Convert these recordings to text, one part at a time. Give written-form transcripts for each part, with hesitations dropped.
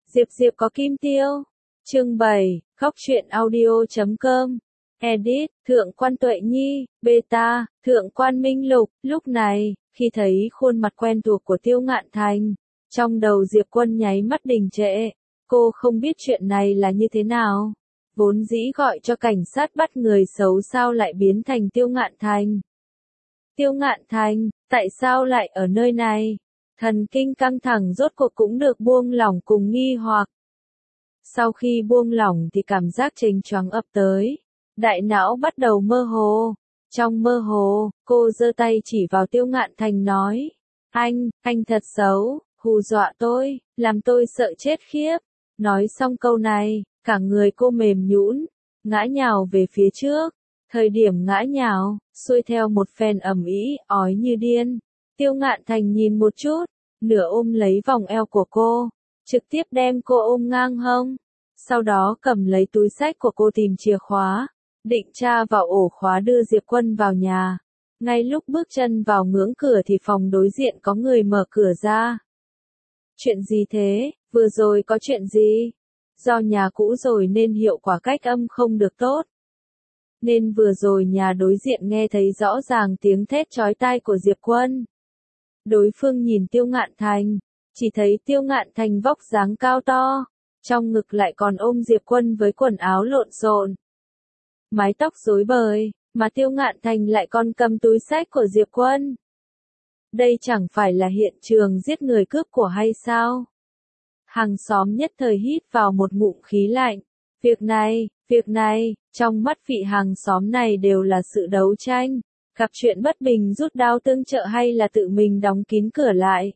Diệp Diệp có kim tiêu. Chương 7, khóc truyện audio.com. Edit, Thượng quan Tuệ Nhi, Beta, Thượng quan Minh Lục. Lúc này, khi thấy khuôn mặt quen thuộc của Tiêu Ngạn Thành, trong đầu Diệp Quân nháy mắt đình trệ. Cô không biết chuyện này là như thế nào. Vốn dĩ gọi cho cảnh sát bắt người xấu sao lại biến thành Tiêu Ngạn Thành. Tiêu Ngạn Thành, tại sao lại ở nơi này? Thần kinh căng thẳng rốt cuộc cũng được buông lỏng cùng nghi hoặc. Sau khi buông lỏng thì cảm giác chênh choáng ập tới. Đại não bắt đầu mơ hồ. Trong mơ hồ, cô giơ tay chỉ vào Tiêu Ngạn Thành nói. Anh thật xấu, hù dọa tôi, làm tôi sợ chết khiếp. Nói xong câu này, cả người cô mềm nhũn, ngã nhào về phía trước. Thời điểm ngã nhào, xuôi theo một phen ầm ĩ, ói như điên. Tiêu Ngạn Thành nhìn một chút, nửa ôm lấy vòng eo của cô, trực tiếp đem cô ôm ngang hông. Sau đó cầm lấy túi xách của cô tìm chìa khóa, định tra vào ổ khóa đưa Diệp Quân vào nhà. Ngay lúc bước chân vào ngưỡng cửa thì phòng đối diện có người mở cửa ra. Chuyện gì thế, vừa rồi có chuyện gì? Do nhà cũ rồi nên hiệu quả cách âm không được tốt. Nên vừa rồi nhà đối diện nghe thấy rõ ràng tiếng thét chói tai của Diệp Quân. Đối phương nhìn Tiêu Ngạn Thành, chỉ thấy Tiêu Ngạn Thành vóc dáng cao to, trong ngực lại còn ôm Diệp Quân với quần áo lộn xộn, mái tóc rối bời, mà Tiêu Ngạn Thành lại còn cầm túi xách của Diệp Quân. Đây chẳng phải là hiện trường giết người cướp của hay sao? Hàng xóm nhất thời hít vào một ngụm khí lạnh. Việc này, trong mắt vị hàng xóm này đều là sự đấu tranh. Gặp chuyện bất bình rút đao tương trợ hay là tự mình đóng kín cửa lại.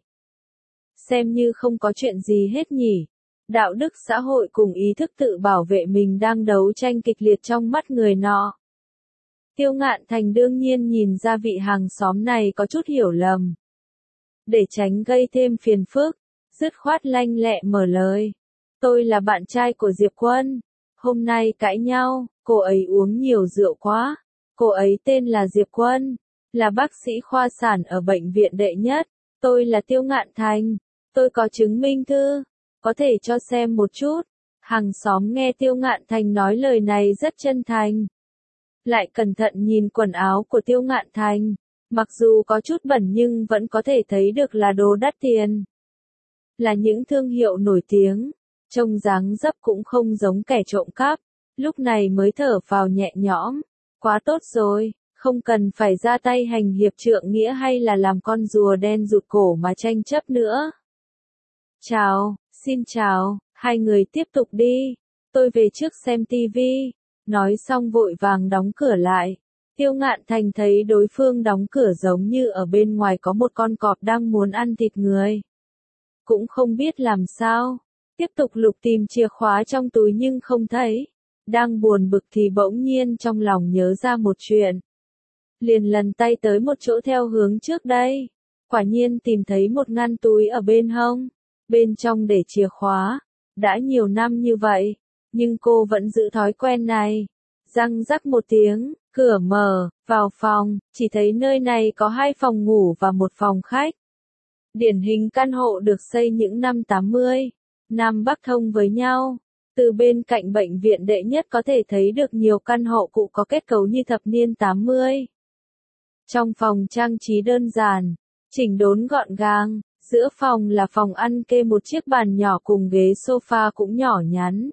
Xem như không có chuyện gì hết nhỉ. Đạo đức xã hội cùng ý thức tự bảo vệ mình đang đấu tranh kịch liệt trong mắt người nọ. Tiêu Ngạn Thành đương nhiên nhìn ra vị hàng xóm này có chút hiểu lầm. Để tránh gây thêm phiền phức, dứt khoát lanh lẹ mở lời. Tôi là bạn trai của Diệp Quân. Hôm nay cãi nhau, cô ấy uống nhiều rượu quá. Cô ấy tên là Diệp Quân, là bác sĩ khoa sản ở bệnh viện đệ nhất. Tôi là Tiêu Ngạn Thành. Tôi có chứng minh thư, có thể cho xem một chút. Hàng xóm nghe Tiêu Ngạn Thành nói lời này rất chân thành. Lại cẩn thận nhìn quần áo của Tiêu Ngạn Thành. Mặc dù có chút bẩn nhưng vẫn có thể thấy được là đồ đắt tiền. Là những thương hiệu nổi tiếng. Trông dáng dấp cũng không giống kẻ trộm cắp. Lúc này mới thở phào nhẹ nhõm. Quá tốt rồi, không cần phải ra tay hành hiệp trượng nghĩa hay là làm con rùa đen rụt cổ mà tranh chấp nữa. Xin chào, hai người tiếp tục đi. Tôi về trước xem tivi. Nói xong vội vàng đóng cửa lại. Tiêu Ngạn Thành thấy đối phương đóng cửa giống như ở bên ngoài có một con cọp đang muốn ăn thịt người. Cũng không biết làm sao. Tiếp tục lục tìm chìa khóa trong túi nhưng không thấy. Đang buồn bực thì bỗng nhiên trong lòng nhớ ra một chuyện. Liền lần tay tới một chỗ theo hướng trước đây. Quả nhiên tìm thấy một ngăn túi ở bên hông. Bên trong để chìa khóa. Đã nhiều năm như vậy. Nhưng cô vẫn giữ thói quen này. Răng rắc một tiếng, cửa mở, vào phòng. Chỉ thấy nơi này có 2 phòng ngủ và một phòng khách. Điển hình căn hộ được xây những năm 80. Nam Bắc thông với nhau. Từ bên cạnh bệnh viện đệ nhất có thể thấy được nhiều căn hộ cũ có kết cấu như thập niên 80. Trong phòng trang trí đơn giản, chỉnh đốn gọn gàng, giữa phòng là phòng ăn kê một chiếc bàn nhỏ cùng ghế sofa cũng nhỏ nhắn.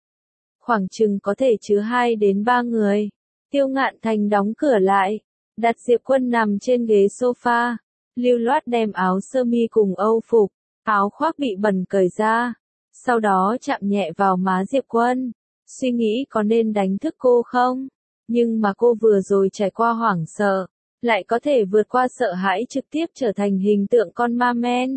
Khoảng chừng có thể chứa 2 đến 3 người. Tiêu Ngạn Thành đóng cửa lại, đặt Diệp Quân nằm trên ghế sofa, lưu loát đem áo sơ mi cùng âu phục, áo khoác bị bẩn cởi ra. Sau đó chạm nhẹ vào má Diệp Quân, suy nghĩ có nên đánh thức cô không? Nhưng mà cô vừa rồi trải qua hoảng sợ, lại có thể vượt qua sợ hãi trực tiếp trở thành hình tượng con ma men.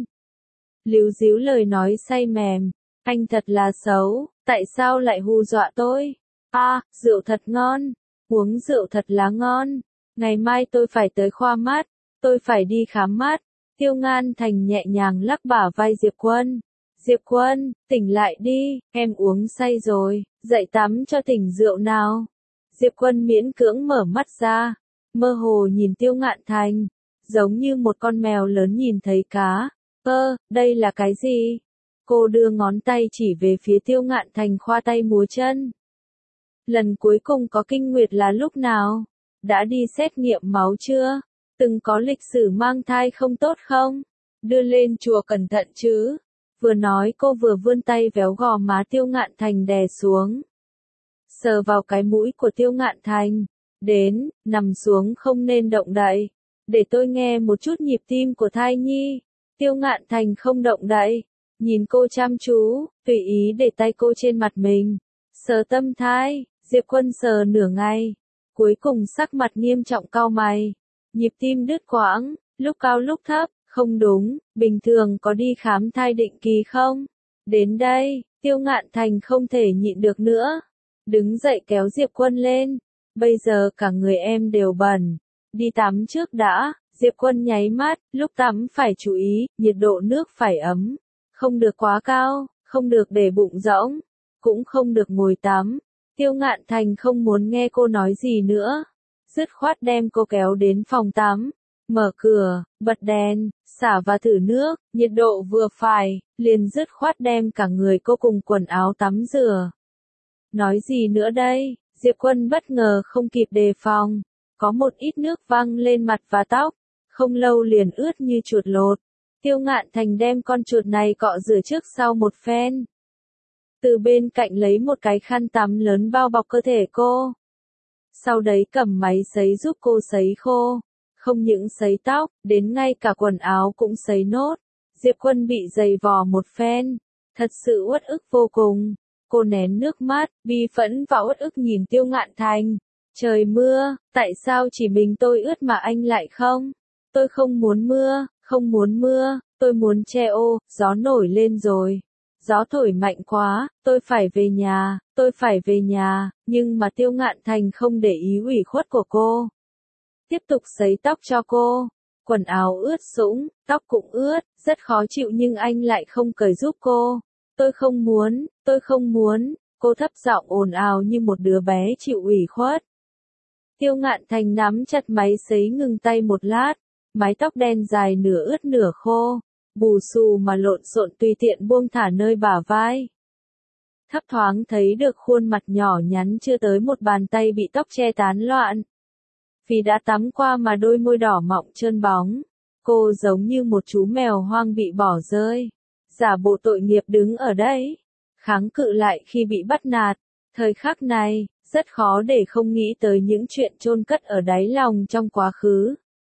Líu díu lời nói say mềm, anh thật là xấu, tại sao lại hù dọa tôi? Rượu thật ngon, uống rượu thật là ngon, ngày mai tôi phải tới khoa mắt, tôi phải đi khám mắt. Tiêu Ngạn Thành nhẹ nhàng lắc bả vai Diệp Quân. Diệp Quân, tỉnh lại đi, em uống say rồi, dậy tắm cho tỉnh rượu nào. Diệp Quân miễn cưỡng mở mắt ra, mơ hồ nhìn Tiêu Ngạn Thành, giống như một con mèo lớn nhìn thấy cá. Đây là cái gì? Cô đưa ngón tay chỉ về phía Tiêu Ngạn Thành khoa tay múa chân. Lần cuối cùng có kinh nguyệt là lúc nào? Đã đi xét nghiệm máu chưa? Từng có lịch sử mang thai không tốt không? Đưa lên chùa cẩn thận chứ. Vừa nói cô vừa vươn tay véo gò má Tiêu Ngạn Thành đè xuống. Sờ vào cái mũi của Tiêu Ngạn Thành. Đến, nằm xuống không nên động đậy. Để tôi nghe một chút nhịp tim của thai nhi. Tiêu Ngạn Thành không động đậy. Nhìn cô chăm chú, tùy ý để tay cô trên mặt mình. Sờ tâm thai, Diệp Quân sờ nửa ngày. Cuối cùng sắc mặt nghiêm trọng cau mày. Nhịp tim đứt quãng, lúc cao lúc thấp, không đúng, bình thường có đi khám thai định kỳ không? Đến đây, Tiêu Ngạn Thành không thể nhịn được nữa. Đứng dậy kéo Diệp Quân lên. Bây giờ cả người em đều bẩn. Đi tắm trước đã. Diệp Quân nháy mắt, lúc tắm phải chú ý, nhiệt độ nước phải ấm. Không được quá cao, không được để bụng rỗng, cũng không được ngồi tắm. Tiêu Ngạn Thành không muốn nghe cô nói gì nữa. Dứt khoát đem cô kéo đến phòng tắm. Mở cửa, bật đèn, xả và thử nước, nhiệt độ vừa phải, liền dứt khoát đem cả người cô cùng quần áo tắm rửa. Nói gì nữa đây? Diệp Quân bất ngờ không kịp đề phòng. Có một ít nước văng lên mặt và tóc. Không lâu liền ướt như chuột lột. Tiêu Ngạn Thành đem con chuột này cọ rửa trước sau một phen. Từ bên cạnh lấy một cái khăn tắm lớn bao bọc cơ thể cô. Sau đấy cầm máy sấy giúp cô sấy khô. Không những sấy tóc, đến ngay cả quần áo cũng sấy nốt. Diệp Quân bị giày vò một phen. Thật sự uất ức vô cùng. Cô nén nước mắt, bi phẫn và uất ức nhìn Tiêu Ngạn Thành. Trời mưa, tại sao chỉ mình tôi ướt mà anh lại không? Tôi không muốn mưa, không muốn mưa, tôi muốn che ô, gió nổi lên rồi. Gió thổi mạnh quá, tôi phải về nhà, tôi phải về nhà, nhưng mà Tiêu Ngạn Thành không để ý ủy khuất của cô. Tiếp tục sấy tóc cho cô. Quần áo ướt sũng, tóc cũng ướt, rất khó chịu nhưng anh lại không cởi giúp cô. Tôi không muốn, tôi không muốn, cô thấp giọng ồn ào như một đứa bé chịu ủy khuất. Tiêu Ngạn Thành nắm chặt máy sấy ngừng tay một lát, mái tóc đen dài nửa ướt nửa khô, bù xù mà lộn xộn tùy tiện buông thả nơi bả vai. Thấp thoáng thấy được khuôn mặt nhỏ nhắn chưa tới một bàn tay bị tóc che tán loạn. Vì đã tắm qua mà đôi môi đỏ mọng trơn bóng, cô giống như một chú mèo hoang bị bỏ rơi. Giả bộ tội nghiệp đứng ở đấy, kháng cự lại khi bị bắt nạt. Thời khắc này, rất khó để không nghĩ tới những chuyện chôn cất ở đáy lòng trong quá khứ.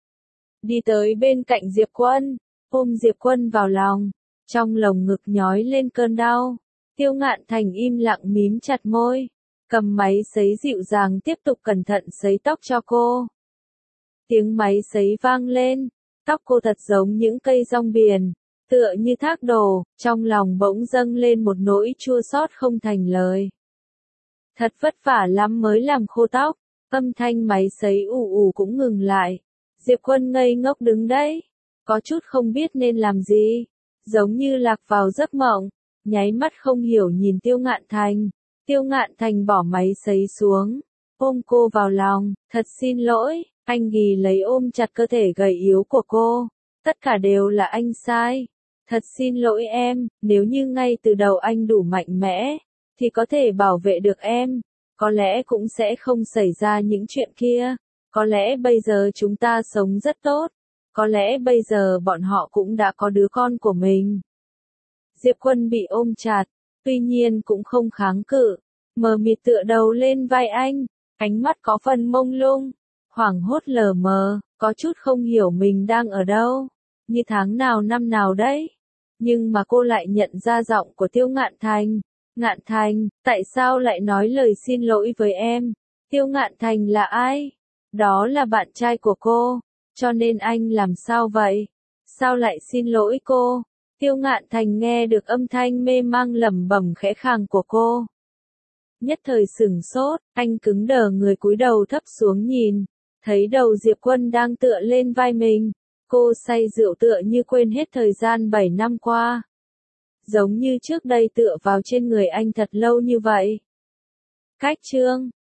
Đi tới bên cạnh Diệp Quân, ôm Diệp Quân vào lòng, trong lồng ngực nhói lên cơn đau. Tiêu Ngạn Thành im lặng mím chặt môi, cầm máy sấy dịu dàng tiếp tục cẩn thận sấy tóc cho cô. Tiếng máy sấy vang lên, tóc cô thật giống những cây rong biển, tựa như thác đổ, trong lòng bỗng dâng lên một nỗi chua xót không thành lời. Thật vất vả lắm mới làm khô tóc, âm thanh máy sấy ù ù cũng ngừng lại. Diệp Quân ngây ngốc đứng đấy, có chút không biết nên làm gì, giống như lạc vào giấc mộng, nháy mắt không hiểu nhìn Tiêu Ngạn Thành. Tiêu Ngạn Thành bỏ máy sấy xuống, ôm cô vào lòng, thật xin lỗi, anh ghì lấy ôm chặt cơ thể gầy yếu của cô, tất cả đều là anh sai. Thật xin lỗi em, nếu như ngay từ đầu anh đủ mạnh mẽ, thì có thể bảo vệ được em, có lẽ cũng sẽ không xảy ra những chuyện kia, có lẽ bây giờ chúng ta sống rất tốt, có lẽ bây giờ bọn họ cũng đã có đứa con của mình. Diệp Quân bị ôm chặt, tuy nhiên cũng không kháng cự, mờ mịt tựa đầu lên vai anh, ánh mắt có phần mông lung, hoảng hốt lờ mờ, có chút không hiểu mình đang ở đâu, như tháng nào năm nào đấy. Nhưng mà cô lại nhận ra giọng của Tiêu Ngạn Thành. Ngạn Thành, tại sao lại nói lời xin lỗi với em? Tiêu Ngạn Thành là ai? Đó là bạn trai của cô, cho nên anh làm sao vậy? Sao lại xin lỗi cô? Tiêu Ngạn Thành nghe được âm thanh mê mang lẩm bẩm khẽ khàng của cô. Nhất thời sửng sốt, anh cứng đờ người cúi đầu thấp xuống nhìn, thấy đầu Diệp Quân đang tựa lên vai mình. Cô say rượu tựa như quên hết thời gian 7 năm qua. Giống như trước đây tựa vào trên người anh thật lâu như vậy. Cách chương